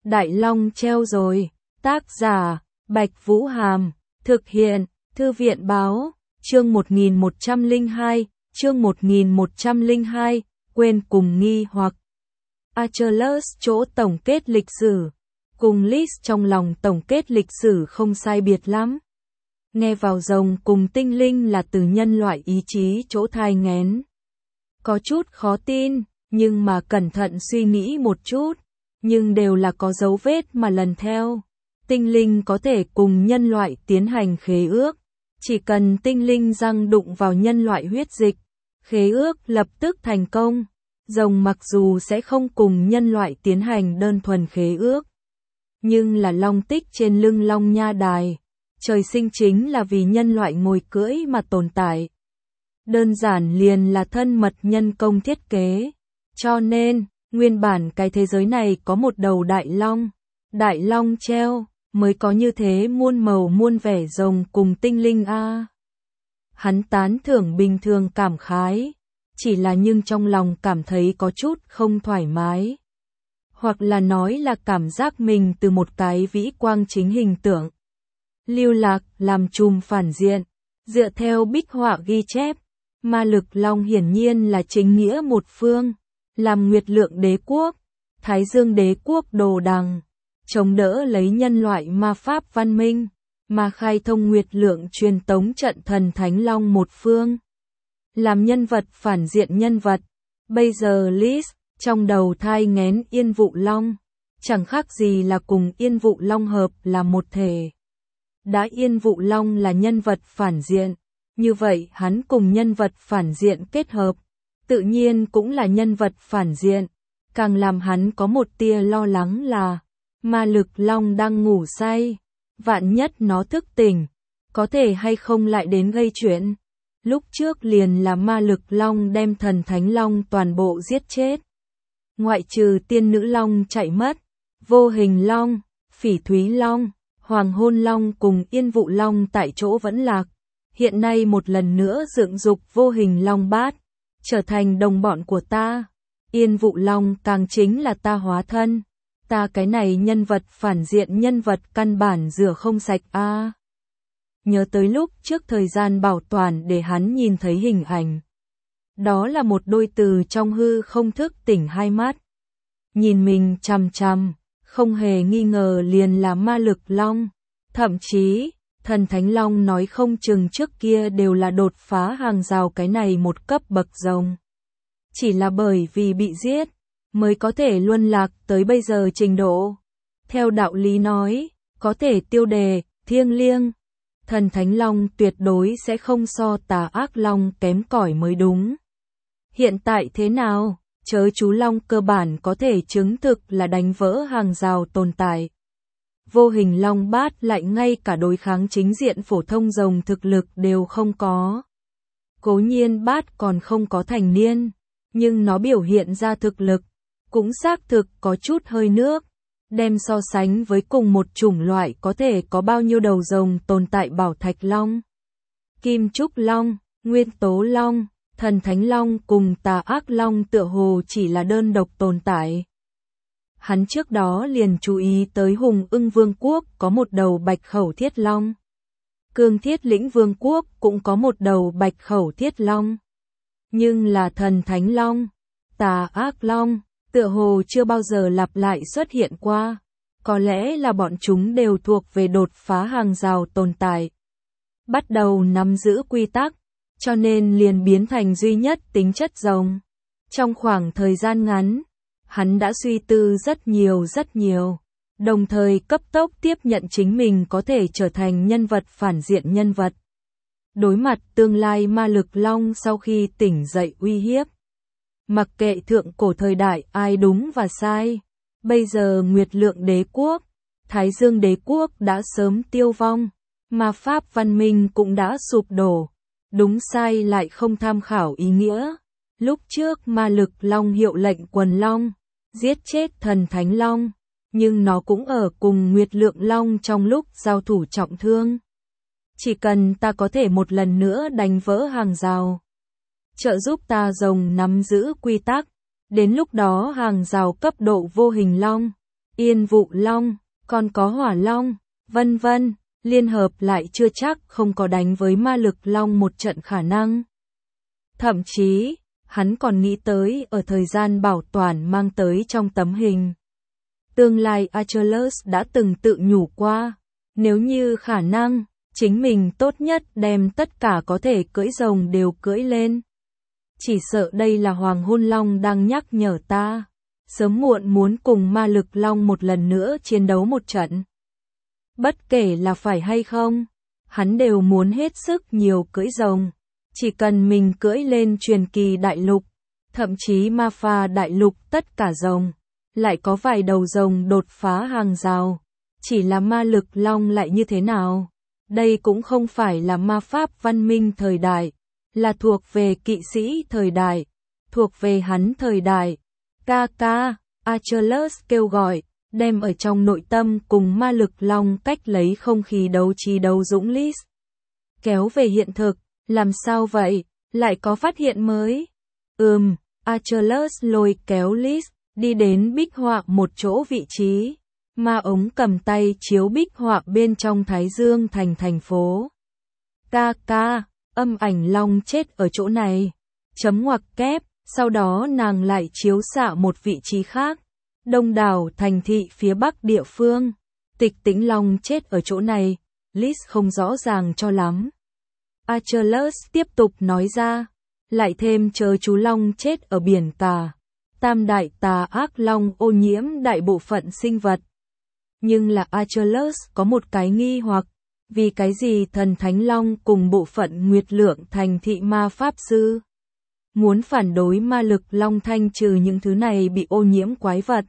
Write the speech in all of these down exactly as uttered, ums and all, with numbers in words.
Đại Long treo rồi. Tác giả, Bạch Vũ Hàm. Thực hiện, Thư viện Báo. Chương một nghìn một trăm lẻ hai, chương một nghìn một trăm lẻ hai, quên cùng nghi hoặc. Achilles chỗ tổng kết lịch sử. Cùng Lys trong lòng tổng kết lịch sử không sai biệt lắm. Nghe vào rồng cùng tinh linh là từ nhân loại ý chí chỗ thai nghén. Có chút khó tin, nhưng mà cẩn thận suy nghĩ một chút, nhưng đều là có dấu vết mà lần theo. Tinh linh có thể cùng nhân loại tiến hành khế ước, chỉ cần tinh linh răng đụng vào nhân loại huyết dịch, khế ước lập tức thành công. Rồng mặc dù sẽ không cùng nhân loại tiến hành đơn thuần khế ước, nhưng là long tích trên lưng Long Nha Đài, trời sinh chính là vì nhân loại ngồi cưỡi mà tồn tại. Đơn giản liền là thân mật nhân công thiết kế. Cho nên, nguyên bản cái thế giới này có một đầu đại long, đại long treo, mới có như thế muôn màu muôn vẻ rồng cùng tinh linh a. À. Hắn tán thưởng bình thường cảm khái, chỉ là nhưng trong lòng cảm thấy có chút không thoải mái. Hoặc là nói là cảm giác mình từ một cái vĩ quang chính hình tượng lưu lạc làm chùm phản diện. Dựa theo bích họa ghi chép, ma lực long hiển nhiên là chính nghĩa một phương, làm Nguyệt Lượng đế quốc, Thái Dương đế quốc đồ đằng, chống đỡ lấy nhân loại ma pháp văn minh, mà khai thông Nguyệt Lượng truyền tống trận thần thánh long một phương. Làm nhân vật phản diện nhân vật, bây giờ Lys trong đầu thai nghén Yên Vụ Long, chẳng khác gì là cùng Yên Vụ Long hợp là một thể. Đã Yên Vụ Long là nhân vật phản diện, như vậy hắn cùng nhân vật phản diện kết hợp, tự nhiên cũng là nhân vật phản diện. Càng làm hắn có một tia lo lắng là, ma lực long đang ngủ say, vạn nhất nó thức tỉnh, có thể hay không lại đến gây chuyện. Lúc trước liền là ma lực long đem thần thánh long toàn bộ giết chết. Ngoại trừ tiên nữ long chạy mất, vô hình long, phỉ thúy long, hoàng hôn long cùng Yên Vụ Long tại chỗ vẫn lạc. Hiện nay một lần nữa dựng dục vô hình long bát, trở thành đồng bọn của ta. Yên Vụ Long càng chính là ta hóa thân. Ta cái này nhân vật phản diện nhân vật căn bản rửa không sạch a. À. Nhớ tới lúc trước thời gian bảo toàn để hắn nhìn thấy hình ảnh. Đó là một đôi từ trong hư không thức tỉnh hai mắt. Nhìn mình chằm chằm, không hề nghi ngờ liền là ma lực long. Thậm chí, thần thánh long nói không chừng trước kia đều là đột phá hàng rào cái này một cấp bậc rồng. Chỉ là bởi vì bị giết, mới có thể luân lạc tới bây giờ trình độ. Theo đạo lý nói, có thể tiêu đề, thiêng liêng. Thần thánh long tuyệt đối sẽ không so tà ác long kém cỏi mới đúng. Hiện tại thế nào, chớ chú long cơ bản có thể chứng thực là đánh vỡ hàng rào tồn tại. Vô hình long bát lại ngay cả đối kháng chính diện phổ thông rồng thực lực đều không có. Cố nhiên bát còn không có thành niên, nhưng nó biểu hiện ra thực lực, cũng xác thực có chút hơi nước. Đem so sánh với cùng một chủng loại có thể có bao nhiêu đầu rồng tồn tại bảo thạch long, kim trúc long, nguyên tố long, thần thánh long cùng tà ác long tựa hồ chỉ là đơn độc tồn tại. Hắn trước đó liền chú ý tới Hùng Ưng Vương quốc có một đầu bạch khẩu thiết long. Cương Thiết Lĩnh Vương quốc cũng có một đầu bạch khẩu thiết long. Nhưng là thần thánh long, tà ác long, tựa hồ chưa bao giờ lặp lại xuất hiện qua. Có lẽ là bọn chúng đều thuộc về đột phá hàng rào tồn tại. Bắt đầu nắm giữ quy tắc, cho nên liền biến thành duy nhất tính chất rồng. Trong khoảng thời gian ngắn, hắn đã suy tư rất nhiều rất nhiều, đồng thời cấp tốc tiếp nhận chính mình có thể trở thành nhân vật phản diện nhân vật. Đối mặt tương lai ma lực long sau khi tỉnh dậy uy hiếp. Mặc kệ thượng cổ thời đại ai đúng và sai, bây giờ Nguyệt Lượng đế quốc, Thái Dương đế quốc đã sớm tiêu vong, ma pháp văn minh cũng đã sụp đổ, đúng sai lại không tham khảo ý nghĩa. Lúc trước ma lực long hiệu lệnh quần long, giết chết thần thánh long, nhưng nó cũng ở cùng Nguyệt Lượng long trong lúc giao thủ trọng thương. Chỉ cần ta có thể một lần nữa đánh vỡ hàng rào, trợ giúp ta rồng nắm giữ quy tắc, đến lúc đó hàng rào cấp độ vô hình long, Yên vụ long, còn có hỏa long, vân vân, liên hợp lại chưa chắc không có đánh với ma lực long một trận khả năng. Thậm chí, hắn còn nghĩ tới ở thời gian bảo toàn mang tới trong tấm hình. Tương lai Achilles đã từng tự nhủ qua, nếu như khả năng, chính mình tốt nhất đem tất cả có thể cưỡi rồng đều cưỡi lên. Chỉ sợ đây là Hoàng Hôn Long đang nhắc nhở ta, sớm muộn muốn cùng ma lực long một lần nữa chiến đấu một trận. Bất kể là phải hay không, hắn đều muốn hết sức nhiều cưỡi rồng. Chỉ cần mình cưỡi lên truyền kỳ đại lục, thậm chí ma pha đại lục tất cả rồng, lại có vài đầu rồng đột phá hàng rào. Chỉ là ma lực long lại như thế nào? Đây cũng không phải là ma pháp văn minh thời đại, là thuộc về kỵ sĩ thời đại, thuộc về hắn thời đại. Ca ca, Achilles kêu gọi, đem ở trong nội tâm cùng ma lực long cách lấy không khí đấu trí đấu dũng Lis. Kéo về hiện thực, làm sao vậy, lại có phát hiện mới? Ừm, Achilles lôi kéo Lis, đi đến bích họa một chỗ vị trí. Ma ống cầm tay chiếu bích họa bên trong Thái Dương thành thành phố. Ca ca, âm ảnh long chết ở chỗ này. Chấm ngoặc kép, sau đó nàng lại chiếu xạ một vị trí khác. Đông đảo thành thị phía bắc địa phương. Tịch Tĩnh long chết ở chỗ này. Lis không rõ ràng cho lắm. Achilles tiếp tục nói ra. Lại thêm chớ chú long chết ở biển cả. Tam đại tà ác long ô nhiễm đại bộ phận sinh vật. Nhưng là Achilles có một cái nghi hoặc, vì cái gì thần thánh long cùng bộ phận nguyệt lượng thành thị ma pháp sư muốn phản đối ma lực long thanh trừ những thứ này bị ô nhiễm quái vật.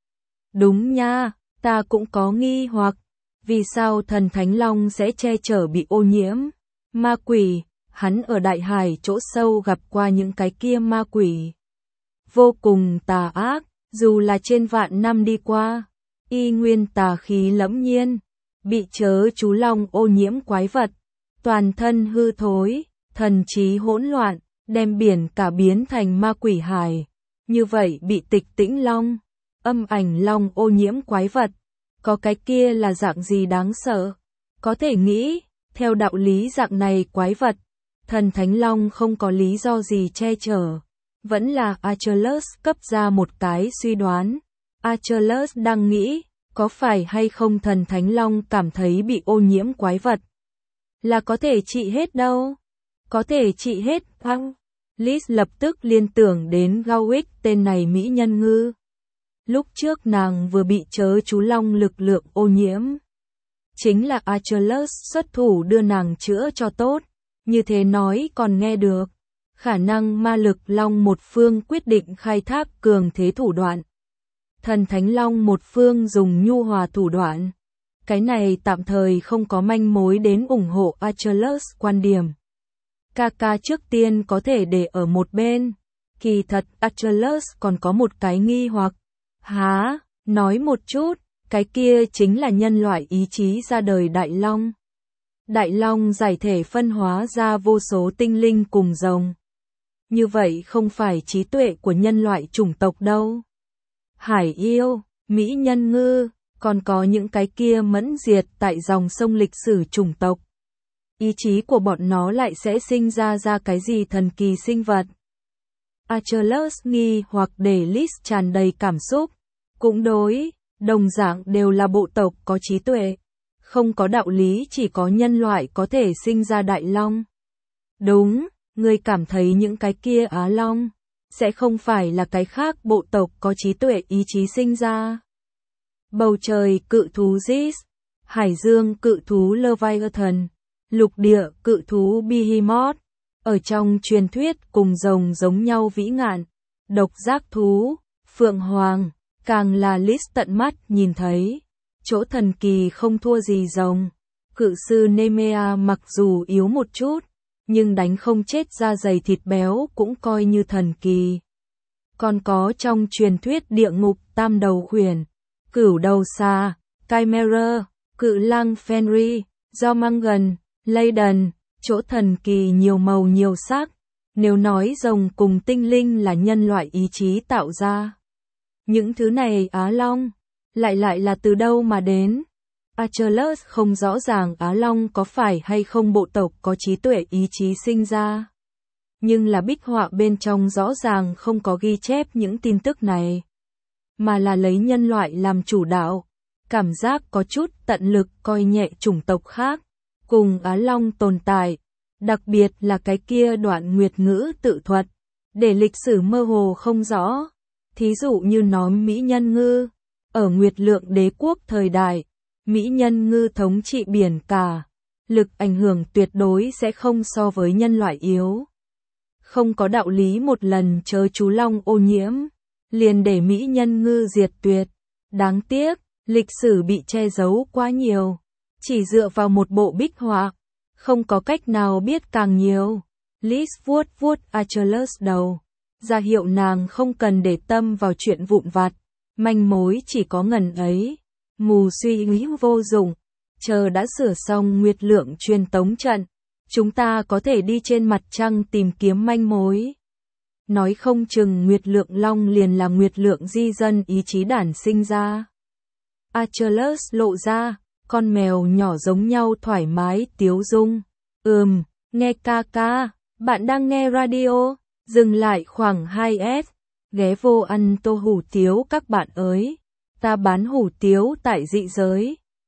Đúng nha, ta cũng có nghi hoặc, vì sao thần thánh long sẽ che chở bị ô nhiễm? Ma quỷ, hắn ở đại hải chỗ sâu gặp qua những cái kia ma quỷ. Vô cùng tà ác, dù là trên vạn năm đi qua. Y nguyên tà khí lẫm nhiên, bị chớ chú long ô nhiễm quái vật, toàn thân hư thối, thần trí hỗn loạn, đem biển cả biến thành ma quỷ hải. Như vậy bị Tịch Tĩnh long, âm ảnh long ô nhiễm quái vật, có cái kia là dạng gì đáng sợ? Có thể nghĩ, theo đạo lý dạng này quái vật, thần thánh long không có lý do gì che chở. Vẫn là Achilles cấp ra một cái suy đoán. Achilles đang nghĩ, có phải hay không thần thánh long cảm thấy bị ô nhiễm quái vật là có thể trị hết đâu. Có thể trị hết, hăng. Lis lập tức liên tưởng đến Gawick tên này mỹ nhân ngư. Lúc trước nàng vừa bị chớ chú long lực lượng ô nhiễm. Chính là Achilles xuất thủ đưa nàng chữa cho tốt. Như thế nói còn nghe được. Khả năng ma lực long một phương quyết định khai thác cường thế thủ đoạn. Thần thánh long một phương dùng nhu hòa thủ đoạn. Cái này tạm thời không có manh mối đến ủng hộ Achilles quan điểm. Ca ca trước tiên có thể để ở một bên. Kỳ thật Achilles còn có một cái nghi hoặc. Hả, nói một chút, cái kia chính là nhân loại ý chí ra đời Đại Long. Đại Long giải thể phân hóa ra vô số tinh linh cùng rồng. Như vậy không phải trí tuệ của nhân loại chủng tộc đâu. Hải yêu, mỹ nhân ngư, còn có những cái kia mẫn diệt tại dòng sông lịch sử chủng tộc. Ý chí của bọn nó lại sẽ sinh ra ra cái gì thần kỳ sinh vật. Achilles nghi hoặc để Lis tràn đầy cảm xúc. Cũng đối, đồng dạng đều là bộ tộc có trí tuệ. Không có đạo lý chỉ có nhân loại có thể sinh ra Đại Long. Đúng, người cảm thấy những cái kia Á Long sẽ không phải là cái khác bộ tộc có trí tuệ ý chí sinh ra. Bầu trời cự thú Zeus, hải dương cự thú Leviathan, lục địa cự thú Behemoth, ở trong truyền thuyết cùng rồng giống nhau vĩ ngạn, độc giác thú, phượng hoàng, càng là Lis tận mắt nhìn thấy. Chỗ thần kỳ không thua gì rồng. Cự sư Nemea mặc dù yếu một chút, nhưng đánh không chết da dày thịt béo cũng coi như thần kỳ. Còn có trong truyền thuyết địa ngục tam đầu khuyển, cửu đầu xà, Chimera, cự lang Fenrir, Jormungand, Leiden, chỗ thần kỳ nhiều màu nhiều sắc. Nếu nói rồng cùng tinh linh là nhân loại ý chí tạo ra, những thứ này Á Long, lại lại là từ đâu mà đến? Achilles không rõ ràng Á Long có phải hay không bộ tộc có trí tuệ ý chí sinh ra. Nhưng là bích họa bên trong rõ ràng không có ghi chép những tin tức này. Mà là lấy nhân loại làm chủ đạo. Cảm giác có chút tận lực coi nhẹ chủng tộc khác. Cùng Á Long tồn tại. Đặc biệt là cái kia đoạn nguyệt ngữ tự thuật. Để lịch sử mơ hồ không rõ. Thí dụ như nói Mỹ Nhân Ngư. Ở Nguyệt Lượng đế quốc thời đại. Mỹ Nhân Ngư thống trị biển cả. Lực ảnh hưởng tuyệt đối sẽ không so với nhân loại yếu. Không có đạo lý một lần chớ chú long ô nhiễm. Liền để Mỹ Nhân Ngư diệt tuyệt. Đáng tiếc, lịch sử bị che giấu quá nhiều. Chỉ dựa vào một bộ bích họa. Không có cách nào biết càng nhiều. Liz vuốt vuốt Achilles đầu. Ra hiệu nàng không cần để tâm vào chuyện vụn vặt. Manh mối chỉ có ngần ấy. Mù suy nghĩ vô dụng. Chờ đã sửa xong Nguyệt Lượng truyền tống trận. Chúng ta có thể đi trên mặt trăng tìm kiếm manh mối. Nói không chừng Nguyệt Lượng Long liền là Nguyệt Lượng di dân ý chí đản sinh ra. Achilles lộ ra, con mèo nhỏ giống nhau thoải mái tiếu dung. Ừm, nghe ca ca, bạn đang nghe radio, dừng lại khoảng hai S. Ghé vô ăn tô hủ tiếu các bạn ơi. Ta bán hủ tiếu tại dị giới.